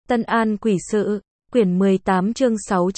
Tân An Quỷ Sự, quyển 18 chương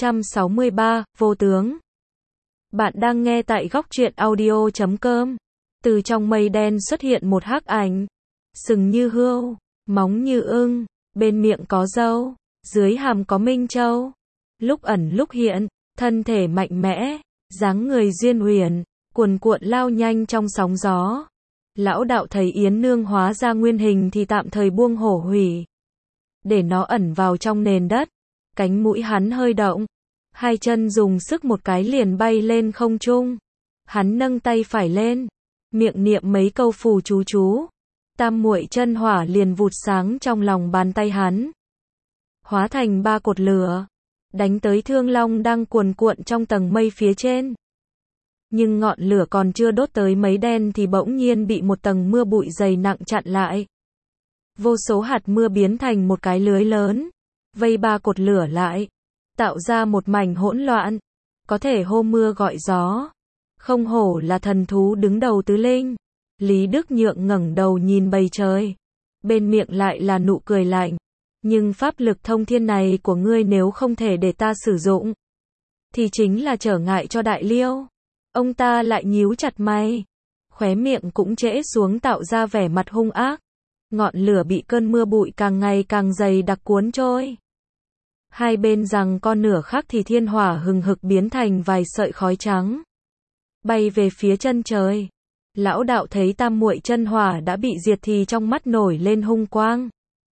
663, Vô Tướng. Bạn đang nghe tại góc truyện audio.com. Từ trong mây đen xuất hiện một hắc ảnh. Sừng như hươu, móng như ưng, bên miệng có râu, dưới hàm có minh châu. Lúc ẩn lúc hiện, thân thể mạnh mẽ, dáng người duyên huyền, cuồn cuộn lao nhanh trong sóng gió. Lão đạo thấy Yến Nương hóa ra nguyên hình thì tạm thời buông hổ hủy, để nó ẩn vào trong nền đất. Cánh mũi hắn hơi động, hai chân dùng sức một cái liền bay lên không trung. Hắn nâng tay phải lên, miệng niệm mấy câu phù chú. Tam muội chân hỏa liền vụt sáng trong lòng bàn tay hắn, hóa thành 3 cột lửa, đánh tới Thương Long đang cuồn cuộn trong tầng mây phía trên. Nhưng ngọn lửa còn chưa đốt tới mấy đen thì bỗng nhiên bị một tầng mưa bụi dày nặng chặn lại. Vô số hạt mưa biến thành một cái lưới lớn, vây 3 cột lửa lại, tạo ra một mảnh hỗn loạn, có thể hô mưa gọi gió. Không hổ là thần thú đứng đầu tứ linh. Lý Đức Nhượng ngẩng đầu nhìn bầu trời, bên miệng lại là nụ cười lạnh. Nhưng pháp lực thông thiên này của ngươi nếu không thể để ta sử dụng, thì chính là trở ngại cho Đại Liêu. Ông ta lại nhíu chặt mày, khóe miệng cũng trễ xuống tạo ra vẻ mặt hung ác. Ngọn lửa bị cơn mưa bụi càng ngày càng dày đặc cuốn trôi. Hai bên rằng con nửa khắc thì thiên hỏa hừng hực biến thành vài sợi khói trắng, bay về phía chân trời. Lão đạo thấy tam muội chân hỏa đã bị diệt thì trong mắt nổi lên hung quang.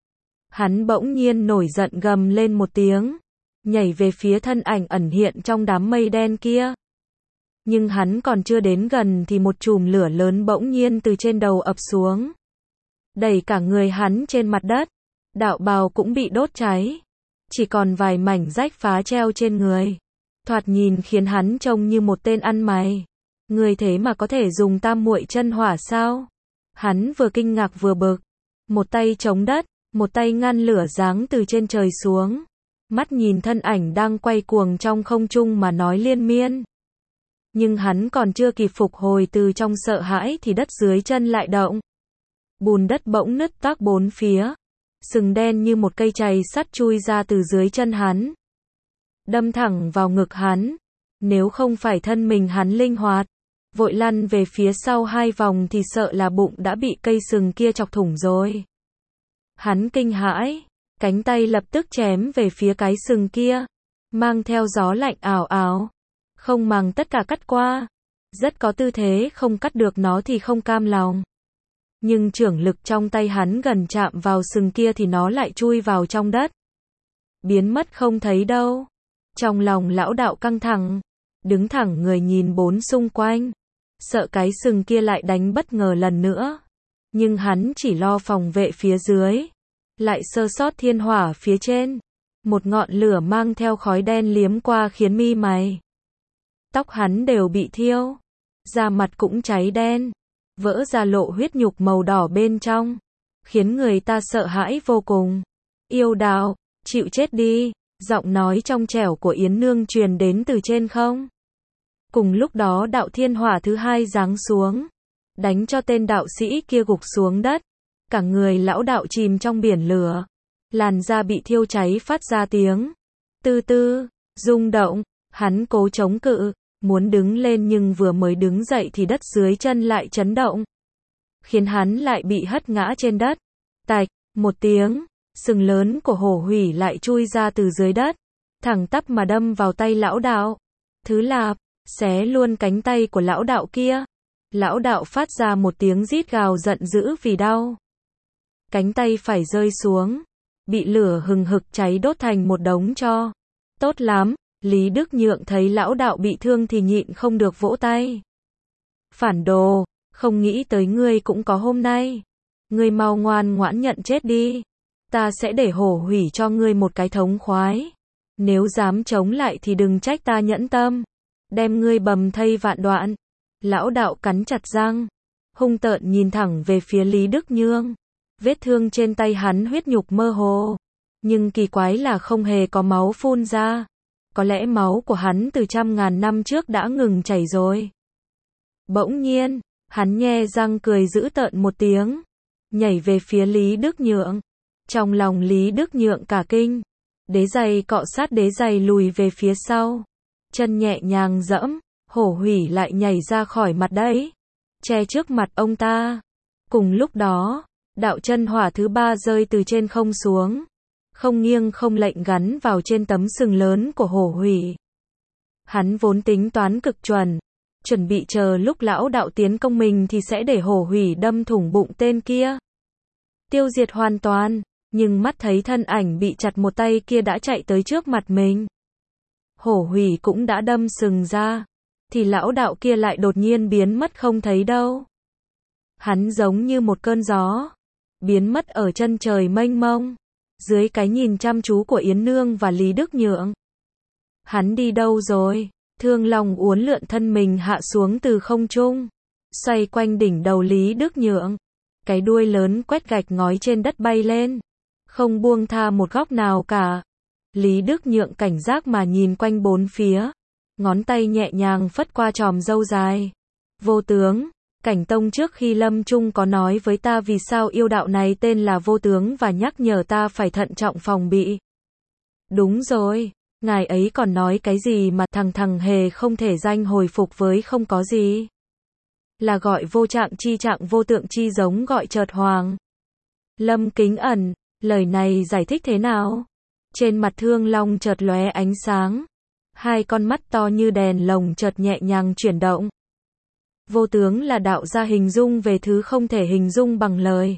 Hắn bỗng nhiên nổi giận gầm lên một tiếng, nhảy về phía thân ảnh ẩn hiện trong đám mây đen kia. Nhưng hắn còn chưa đến gần thì một chùm lửa lớn bỗng nhiên từ trên đầu ập xuống, đẩy cả người hắn trên mặt đất. Đạo bào cũng bị đốt cháy, chỉ còn vài mảnh rách phá treo trên người, thoạt nhìn khiến hắn trông như một tên ăn mày. Người thế mà có thể dùng tam muội chân hỏa sao? Hắn vừa kinh ngạc vừa bực, một tay chống đất, một tay ngăn lửa giáng từ trên trời xuống, mắt nhìn thân ảnh đang quay cuồng trong không trung mà nói liên miên. Nhưng hắn còn chưa kịp phục hồi từ trong sợ hãi thì đất dưới chân lại động. Bùn đất bỗng nứt toác bốn phía, sừng đen như một cây chày sắt chui ra từ dưới chân hắn, đâm thẳng vào ngực hắn. Nếu không phải thân mình hắn linh hoạt, vội lăn về phía sau 2 vòng thì sợ là bụng đã bị cây sừng kia chọc thủng rồi. Hắn kinh hãi, cánh tay lập tức chém về phía cái sừng kia, mang theo gió lạnh ảo ảo, không màng tất cả cắt qua. Rất có tư thế không cắt được nó thì không cam lòng. Nhưng chưởng lực trong tay hắn gần chạm vào sừng kia thì nó lại chui vào trong đất, biến mất không thấy đâu. Trong lòng lão đạo căng thẳng, đứng thẳng người nhìn bốn xung quanh, sợ cái sừng kia lại đánh bất ngờ lần nữa. Nhưng hắn chỉ lo phòng vệ phía dưới, lại sơ sót thiên hỏa phía trên. Một ngọn lửa mang theo khói đen liếm qua khiến mi mày, tóc hắn đều bị thiêu, da mặt cũng cháy đen, vỡ ra lộ huyết nhục màu đỏ bên trong, khiến người ta sợ hãi vô cùng. Yêu đạo, chịu chết đi. Giọng nói trong trẻo của Yến Nương truyền đến từ trên không. Cùng lúc đó đạo thiên hỏa thứ 2 giáng xuống, đánh cho tên đạo sĩ kia gục xuống đất. Cả người lão đạo chìm trong biển lửa, làn da bị thiêu cháy phát ra tiếng tư tư, rung động. Hắn cố chống cự, muốn đứng lên nhưng vừa mới đứng dậy thì đất dưới chân lại chấn động, khiến hắn lại bị hất ngã trên đất. Tạch, một tiếng, sừng lớn của hổ hủy lại chui ra từ dưới đất, thẳng tắp mà đâm vào tay lão đạo. Thứ lạp, xé luôn cánh tay của lão đạo kia. Lão đạo phát ra một tiếng rít gào giận dữ vì đau. Cánh tay phải rơi xuống, bị lửa hừng hực cháy đốt thành một đống tro. Tốt lắm. Lý Đức Nhượng thấy lão đạo bị thương thì nhịn không được vỗ tay. Phản đồ, không nghĩ tới ngươi cũng có hôm nay. Ngươi mau ngoan ngoãn nhận chết đi. Ta sẽ để hổ hủy cho ngươi một cái thống khoái. Nếu dám chống lại thì đừng trách ta nhẫn tâm, đem ngươi bầm thây vạn đoạn. Lão đạo cắn chặt răng, hung tợn nhìn thẳng về phía Lý Đức Nhượng. Vết thương trên tay hắn huyết nhục mơ hồ, nhưng kỳ quái là không hề có máu phun ra. Có lẽ máu của hắn từ trăm ngàn năm trước đã ngừng chảy rồi. Bỗng nhiên, hắn nhe răng cười dữ tợn một tiếng, nhảy về phía Lý Đức Nhượng. Trong lòng Lý Đức Nhượng cả kinh. Đế giày cọ sát đế giày lùi về phía sau. Chân nhẹ nhàng dẫm, Hổ Hủy lại nhảy ra khỏi mặt đấy, che trước mặt ông ta. Cùng lúc đó, đạo chân hỏa thứ ba rơi từ trên không xuống, không nghiêng không lệch gắn vào trên tấm sừng lớn của Hổ Hủy. Hắn vốn tính toán cực chuẩn bị chờ lúc lão đạo tiến công mình thì sẽ để Hổ Hủy đâm thủng bụng tên kia, tiêu diệt hoàn toàn, nhưng mắt thấy thân ảnh bị chặt một tay kia đã chạy tới trước mặt mình. Hổ Hủy cũng đã đâm sừng ra, thì lão đạo kia lại đột nhiên biến mất không thấy đâu. Hắn giống như một cơn gió, biến mất ở chân trời mênh mông, dưới cái nhìn chăm chú của Yến Nương và Lý Đức Nhượng. Hắn đi đâu rồi? Thương Long uốn lượn thân mình hạ xuống từ không trung, xoay quanh đỉnh đầu Lý Đức Nhượng. Cái đuôi lớn quét gạch ngói trên đất bay lên, không buông tha một góc nào cả. Lý Đức Nhượng cảnh giác mà nhìn quanh bốn phía, ngón tay nhẹ nhàng phất qua chòm râu dài. Vô tướng, Cảnh Tông trước khi lâm chung có nói với ta vì sao yêu đạo này tên là Vô Tướng và nhắc nhở ta phải thận trọng phòng bị. Đúng rồi, ngài ấy còn nói cái gì mà thằng hề không thể danh hồi phục với không có gì. Là gọi vô trạng vô tượng chi giống gọi chợt hoàng. Lâm Kính Ẩn, lời này giải thích thế nào? Trên mặt Thương Long chợt lóe ánh sáng, hai con mắt to như đèn lồng chợt nhẹ nhàng chuyển động. Vô tướng là đạo gia hình dung về thứ không thể hình dung bằng lời.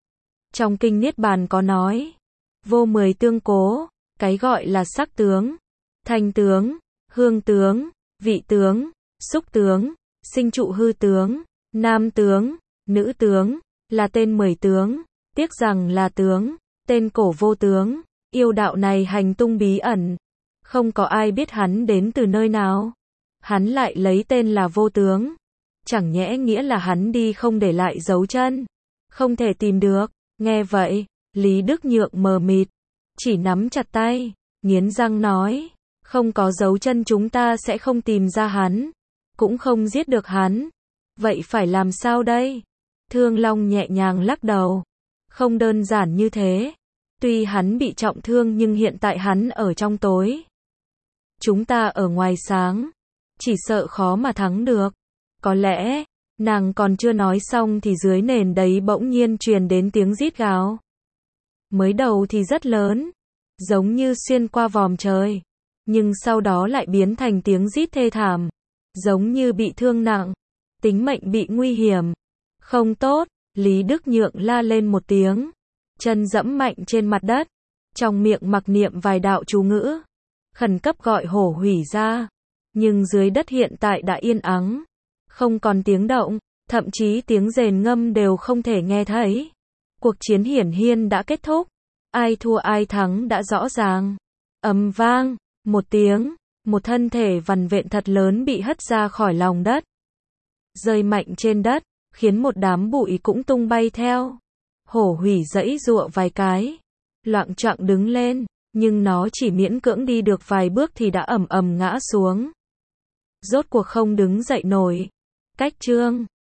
Trong kinh Niết Bàn có nói, vô 10 tương cố, cái gọi là sắc tướng, thanh tướng, hương tướng, vị tướng, xúc tướng, sinh trụ hư tướng, nam tướng, nữ tướng, là tên 10 tướng, tiếc rằng là tướng, tên cổ vô tướng. Yêu đạo này hành tung bí ẩn, không có ai biết hắn đến từ nơi nào. Hắn lại lấy tên là Vô Tướng, chẳng nhẽ nghĩa là hắn đi không để lại dấu chân, không thể tìm được. Nghe vậy, Lý Đức Nhượng mờ mịt, chỉ nắm chặt tay, nghiến răng nói, không có dấu chân chúng ta sẽ không tìm ra hắn, cũng không giết được hắn. Vậy phải làm sao đây? Thương Long nhẹ nhàng lắc đầu, không đơn giản như thế. Tuy hắn bị trọng thương nhưng hiện tại hắn ở trong tối, chúng ta ở ngoài sáng, chỉ sợ khó mà thắng được. Có lẽ, nàng còn chưa nói xong thì dưới nền đấy bỗng nhiên truyền đến tiếng rít gào. Mới đầu thì rất lớn, giống như xuyên qua vòm trời, nhưng sau đó lại biến thành tiếng rít thê thảm, giống như bị thương nặng, tính mệnh bị nguy hiểm. Không tốt, Lý Đức Nhượng la lên một tiếng, chân dẫm mạnh trên mặt đất, trong miệng mặc niệm vài đạo chú ngữ, khẩn cấp gọi Hổ Hủy ra. Nhưng dưới đất hiện tại đã yên ắng, không còn tiếng động, thậm chí tiếng rền ngâm đều không thể nghe thấy. Cuộc chiến hiển nhiên đã kết thúc, ai thua ai thắng đã rõ ràng. Ầm vang, một tiếng, một thân thể vằn vện thật lớn bị hất ra khỏi lòng đất, rơi mạnh trên đất, khiến một đám bụi cũng tung bay theo. Hổ Hủy giãy giụa vài cái, loạng choạng đứng lên, nhưng nó chỉ miễn cưỡng đi được vài bước thì đã ầm ầm ngã xuống. Rốt cuộc không đứng dậy nổi. Cách chương